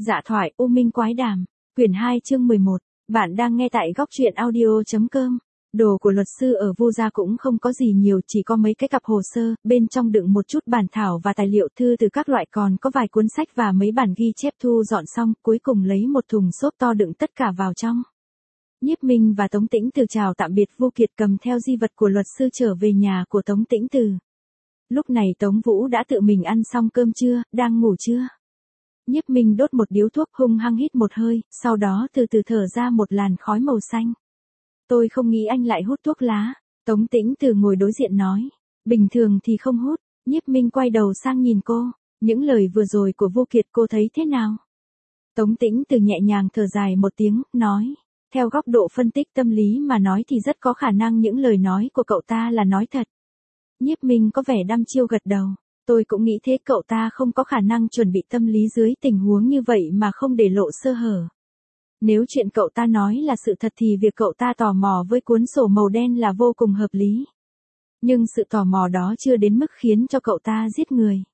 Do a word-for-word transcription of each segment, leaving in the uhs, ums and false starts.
Dạ thoại U Minh Quái Đàm, quyển hai chương mười một, bạn đang nghe tại góc truyện audio.com. Đồ của luật sư ở Vu gia cũng không có gì nhiều, chỉ có mấy cái cặp hồ sơ, bên trong đựng một chút bản thảo và tài liệu thư từ các loại, còn có vài cuốn sách và mấy bản ghi chép thu dọn xong, cuối cùng lấy một thùng xốp to đựng tất cả vào trong. Nhiếp Minh và Tống Tĩnh Từ chào tạm biệt Vu Kiệt, cầm theo di vật của luật sư trở về nhà của Tống Tĩnh Từ. Lúc này Tống Vũ đã tự mình ăn xong cơm trưa, đang ngủ trưa. Nhiếp Minh đốt một điếu thuốc, hung hăng hít một hơi, sau đó từ từ thở ra một làn khói màu xanh. Tôi không nghĩ anh lại hút thuốc lá. Tống Tĩnh Từ ngồi đối diện nói. Bình thường thì không hút. Nhiếp Minh quay đầu sang nhìn cô. Những lời vừa rồi của Vu Kiệt cô thấy thế nào? Tống Tĩnh Từ nhẹ nhàng thở dài một tiếng, nói. Theo góc độ phân tích tâm lý mà nói thì rất có khả năng những lời nói của cậu ta là nói thật. Nhiếp Minh có vẻ đăm chiêu gật đầu. Tôi cũng nghĩ thế, cậu ta không có khả năng chuẩn bị tâm lý dưới tình huống như vậy mà không để lộ sơ hở. Nếu chuyện cậu ta nói là sự thật thì việc cậu ta tò mò với cuốn sổ màu đen là vô cùng hợp lý. Nhưng sự tò mò đó chưa đến mức khiến cho cậu ta giết người.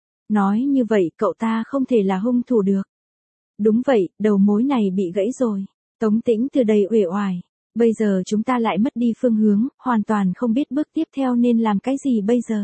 Nói như vậy cậu ta không thể là hung thủ được. Đúng vậy, đầu mối này bị gãy rồi. Tống Tĩnh Từ đầy uể oải. Bây giờ chúng ta lại mất đi phương hướng, hoàn toàn không biết bước tiếp theo nên làm cái gì bây giờ.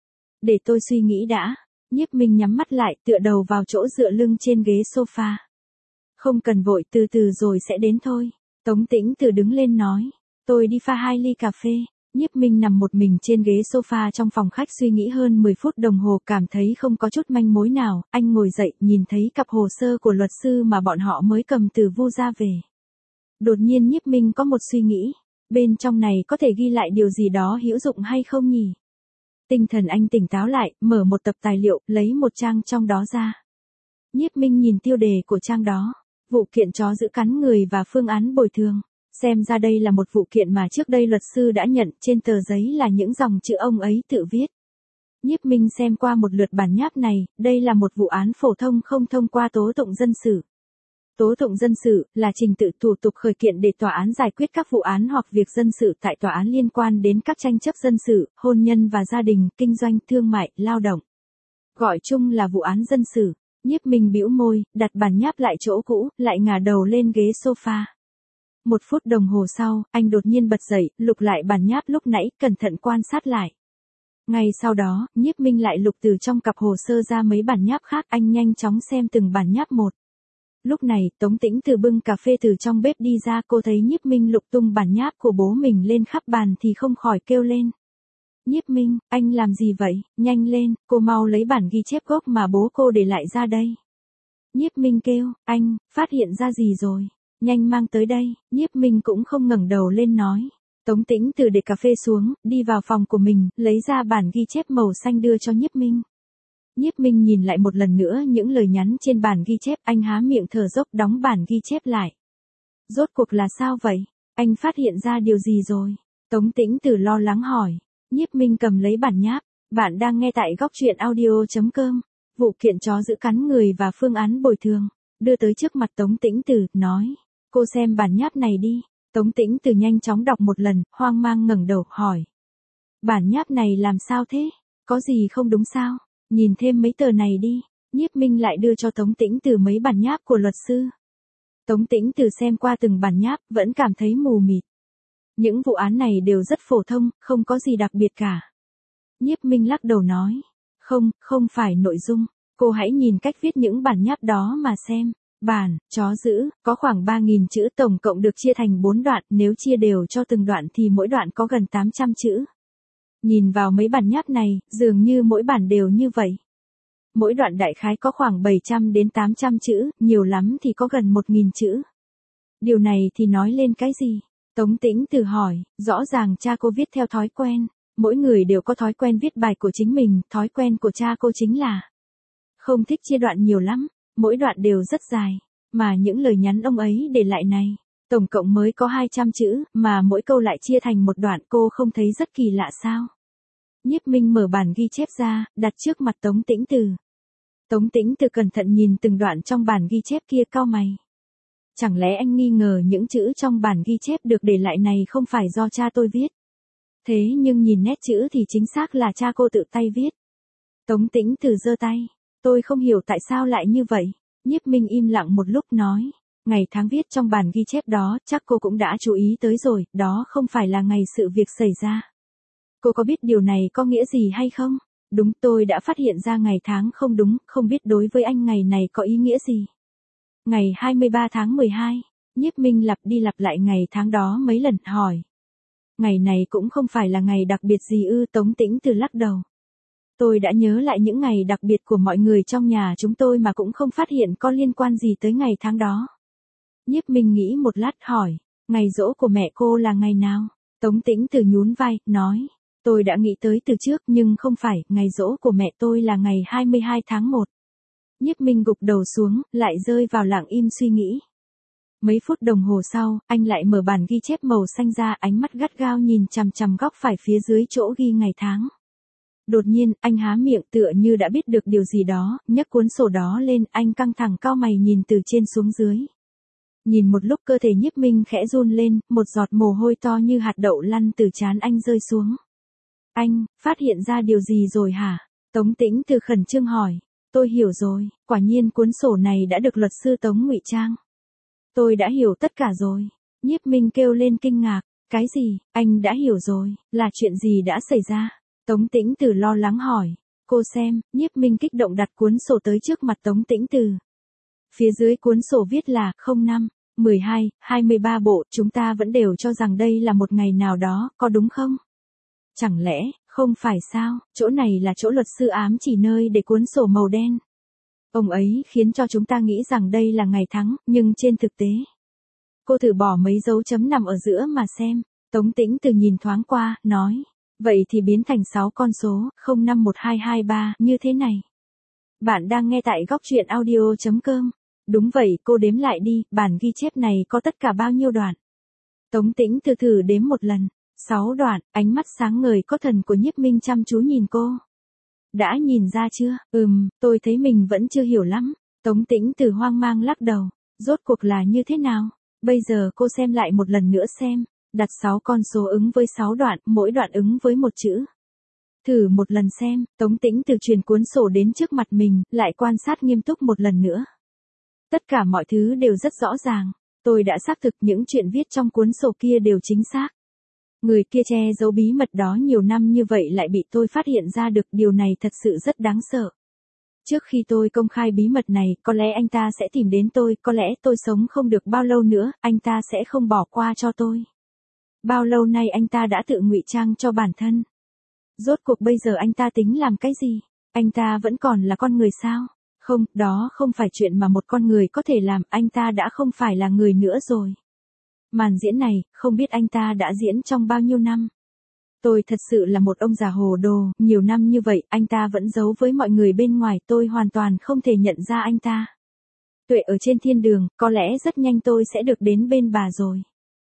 Để tôi suy nghĩ đã. Nhiếp Minh nhắm mắt lại, tựa đầu vào chỗ dựa lưng trên ghế sofa. Không cần vội, từ từ rồi sẽ đến thôi. Tống Tĩnh Từ đứng lên nói. Tôi đi pha hai ly cà phê. Nhiếp Minh nằm một mình trên ghế sofa trong phòng khách suy nghĩ hơn mười phút đồng hồ, cảm thấy không có chút manh mối nào. Anh ngồi dậy, nhìn thấy cặp hồ sơ của luật sư mà bọn họ mới cầm từ Vu gia về. Đột nhiên Nhiếp Minh có một suy nghĩ. Bên trong này có thể ghi lại điều gì đó hữu dụng hay không nhỉ? Tinh thần anh tỉnh táo lại, mở một tập tài liệu, lấy một trang trong đó ra. Nhiếp Minh nhìn tiêu đề của trang đó. Vụ kiện chó dữ cắn người và phương án bồi thường. Xem ra đây là một vụ kiện mà trước đây luật sư đã nhận, trên tờ giấy là những dòng chữ ông ấy tự viết. Nhiếp Minh xem qua một lượt bản nháp này, đây là một vụ án phổ thông không thông qua tố tụng dân sự. Tố tụng dân sự là trình tự thủ tục khởi kiện để tòa án giải quyết các vụ án hoặc việc dân sự tại tòa án liên quan đến các tranh chấp dân sự, hôn nhân và gia đình, kinh doanh, thương mại, lao động. Gọi chung là vụ án dân sự. Nhiếp Minh bĩu môi, đặt bản nháp lại chỗ cũ, lại ngả đầu lên ghế sofa. Một phút đồng hồ sau, anh đột nhiên bật dậy, lục lại bản nháp lúc nãy, cẩn thận quan sát lại. Ngay sau đó, Nhiếp Minh lại lục từ trong cặp hồ sơ ra mấy bản nháp khác, anh nhanh chóng xem từng bản nháp một. Lúc này, Tống Tĩnh Từ bưng cà phê từ trong bếp đi ra, cô thấy Nhiếp Minh lục tung bản nháp của bố mình lên khắp bàn thì không khỏi kêu lên. Nhiếp Minh, anh làm gì vậy? Nhanh lên, cô mau lấy bản ghi chép gốc mà bố cô để lại ra đây. Nhiếp Minh kêu, anh, phát hiện ra gì rồi? Nhanh mang tới đây. Nhiếp Minh cũng không ngẩng đầu lên nói. Tống Tĩnh Từ để cà phê xuống, đi vào phòng của mình, lấy ra bản ghi chép màu xanh đưa cho Nhiếp Minh. Nhiếp Minh nhìn lại một lần nữa những lời nhắn trên bản ghi chép, anh há miệng thở dốc đóng bản ghi chép lại. Rốt cuộc là sao vậy? Anh phát hiện ra điều gì rồi? Tống Tĩnh Từ lo lắng hỏi. Nhiếp Minh cầm lấy bản nháp. Bạn đang nghe tại góc truyện audio.com. Vụ kiện chó dữ cắn người và phương án bồi thường. Đưa tới trước mặt Tống Tĩnh Từ, nói. Cô xem bản nháp này đi. Tống Tĩnh Từ nhanh chóng đọc một lần, hoang mang ngẩng đầu, hỏi. Bản nháp này làm sao thế? Có gì không đúng sao? Nhìn thêm mấy tờ này đi. Nhiếp Minh lại đưa cho Tống Tĩnh Từ mấy bản nháp của luật sư. Tống Tĩnh Từ xem qua từng bản nháp, vẫn cảm thấy mù mịt. Những vụ án này đều rất phổ thông, không có gì đặc biệt cả. Nhiếp Minh lắc đầu nói. Không, không phải nội dung. Cô hãy nhìn cách viết những bản nháp đó mà xem. Bản, chó dữ, có khoảng ba nghìn chữ, tổng cộng được chia thành bốn đoạn, nếu chia đều cho từng đoạn thì mỗi đoạn có gần tám trăm chữ. Nhìn vào mấy bản nháp này, dường như mỗi bản đều như vậy. Mỗi đoạn đại khái có khoảng bảy trăm đến tám trăm chữ, nhiều lắm thì có gần một nghìn chữ. Điều này thì nói lên cái gì? Tống Tĩnh Từ hỏi, rõ ràng cha cô viết theo thói quen. Mỗi người đều có thói quen viết bài của chính mình, thói quen của cha cô chính là không thích chia đoạn nhiều lắm, mỗi đoạn đều rất dài. Mà những lời nhắn ông ấy để lại này, tổng cộng mới có hai trăm chữ, mà mỗi câu lại chia thành một đoạn, cô không thấy rất kỳ lạ sao? Nhiếp Minh mở bản ghi chép ra, đặt trước mặt Tống Tĩnh Từ. Tống Tĩnh Từ cẩn thận nhìn từng đoạn trong bản ghi chép kia, cau mày. Chẳng lẽ anh nghi ngờ những chữ trong bản ghi chép được để lại này không phải do cha tôi viết? Thế nhưng nhìn nét chữ thì chính xác là cha cô tự tay viết. Tống Tĩnh Từ giơ tay. Tôi không hiểu tại sao lại như vậy. Nhiếp Minh im lặng một lúc nói. Ngày tháng viết trong bản ghi chép đó, chắc cô cũng đã chú ý tới rồi, đó không phải là ngày sự việc xảy ra. Cô có biết điều này có nghĩa gì hay không? Đúng, tôi đã phát hiện ra ngày tháng không đúng, không biết đối với anh ngày này có ý nghĩa gì. Ngày hai mươi ba tháng mười hai, Nhiếp Minh lặp đi lặp lại ngày tháng đó mấy lần, hỏi. Ngày này cũng không phải là ngày đặc biệt gì ư? Tống Tĩnh Từ lắc đầu. Tôi đã nhớ lại những ngày đặc biệt của mọi người trong nhà chúng tôi mà cũng không phát hiện có liên quan gì tới ngày tháng đó. Nhiếp Minh nghĩ một lát hỏi, ngày giỗ của mẹ cô là ngày nào? Tống Tĩnh Từ nhún vai, nói, tôi đã nghĩ tới từ trước nhưng không phải, ngày giỗ của mẹ tôi là ngày hai mươi hai tháng một. Nhiếp Minh gục đầu xuống, lại rơi vào lặng im suy nghĩ. Mấy phút đồng hồ sau, anh lại mở bản ghi chép màu xanh ra, ánh mắt gắt gao nhìn chằm chằm góc phải phía dưới chỗ ghi ngày tháng. Đột nhiên, anh há miệng tựa như đã biết được điều gì đó, nhấc cuốn sổ đó lên, anh căng thẳng cau mày nhìn từ trên xuống dưới. Nhìn một lúc cơ thể Nhiếp Minh khẽ run lên, một giọt mồ hôi to như hạt đậu lăn từ trán anh rơi xuống. Anh, phát hiện ra điều gì rồi hả? Tống Tĩnh Từ khẩn trương hỏi. Tôi hiểu rồi, quả nhiên cuốn sổ này đã được luật sư Tống ngụy trang. Tôi đã hiểu tất cả rồi. Nhiếp Minh kêu lên kinh ngạc. Cái gì? Anh đã hiểu rồi, là chuyện gì đã xảy ra? Tống Tĩnh Từ lo lắng hỏi. Cô xem, Nhiếp Minh kích động đặt cuốn sổ tới trước mặt Tống Tĩnh Từ. Phía dưới cuốn sổ viết là không năm, mười hai, hai mươi ba bộ, chúng ta vẫn đều cho rằng đây là một ngày nào đó, có đúng không? Chẳng lẽ, không phải sao, chỗ này là chỗ luật sư ám chỉ nơi để cuốn sổ màu đen. Ông ấy khiến cho chúng ta nghĩ rằng đây là ngày tháng, nhưng trên thực tế. Cô thử bỏ mấy dấu chấm nằm ở giữa mà xem. Tống Tĩnh Từ nhìn thoáng qua, nói. Vậy thì biến thành sáu con số, không năm một hai hai ba, như thế này. Bạn đang nghe tại góc truyện audio chấm com. Đúng vậy, cô đếm lại đi, bản ghi chép này có tất cả bao nhiêu đoạn? Tống Tĩnh Từ thử đếm một lần. Sáu đoạn, ánh mắt sáng ngời có thần của Nhiếp Minh chăm chú nhìn cô. Đã nhìn ra chưa? Ừm, tôi thấy mình vẫn chưa hiểu lắm. Tống Tĩnh Từ hoang mang lắc đầu. Rốt cuộc là như thế nào? Bây giờ cô xem lại một lần nữa xem. Đặt sáu con số ứng với sáu đoạn, mỗi đoạn ứng với một chữ. Thử một lần xem, Tống Tĩnh Từ truyền cuốn sổ đến trước mặt mình, lại quan sát nghiêm túc một lần nữa. Tất cả mọi thứ đều rất rõ ràng. Tôi đã xác thực những chuyện viết trong cuốn sổ kia đều chính xác. Người kia che giấu bí mật đó nhiều năm như vậy lại bị tôi phát hiện ra được, điều này thật sự rất đáng sợ. Trước khi tôi công khai bí mật này, có lẽ anh ta sẽ tìm đến tôi, có lẽ tôi sống không được bao lâu nữa, anh ta sẽ không bỏ qua cho tôi. Bao lâu nay anh ta đã tự ngụy trang cho bản thân. Rốt cuộc bây giờ anh ta tính làm cái gì? Anh ta vẫn còn là con người sao? Không, đó không phải chuyện mà một con người có thể làm, anh ta đã không phải là người nữa rồi. Màn diễn này, không biết anh ta đã diễn trong bao nhiêu năm. Tôi thật sự là một ông già hồ đồ, nhiều năm như vậy, anh ta vẫn giấu với mọi người bên ngoài, tôi hoàn toàn không thể nhận ra anh ta. Tuệ ở trên thiên đường, có lẽ rất nhanh tôi sẽ được đến bên bà rồi.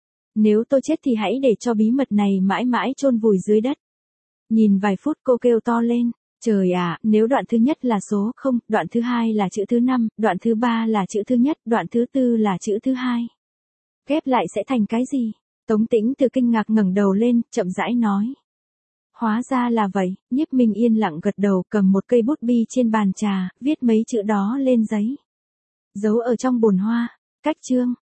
Nếu tôi chết thì hãy để cho bí mật này mãi mãi chôn vùi dưới đất. Nhìn vài phút cô kêu to lên. Trời ạ, nếu đoạn thứ nhất là số không, đoạn thứ hai là chữ thứ năm, đoạn thứ ba là chữ thứ nhất, đoạn thứ tư là chữ thứ hai. Ghép lại sẽ thành cái gì? Tống Tĩnh Từ kinh ngạc ngẩng đầu lên, chậm rãi nói. Hóa ra là vậy, Nhiếp Minh yên lặng gật đầu, cầm một cây bút bi trên bàn trà, viết mấy chữ đó lên giấy. Giấu ở trong bồn hoa. Cách chương.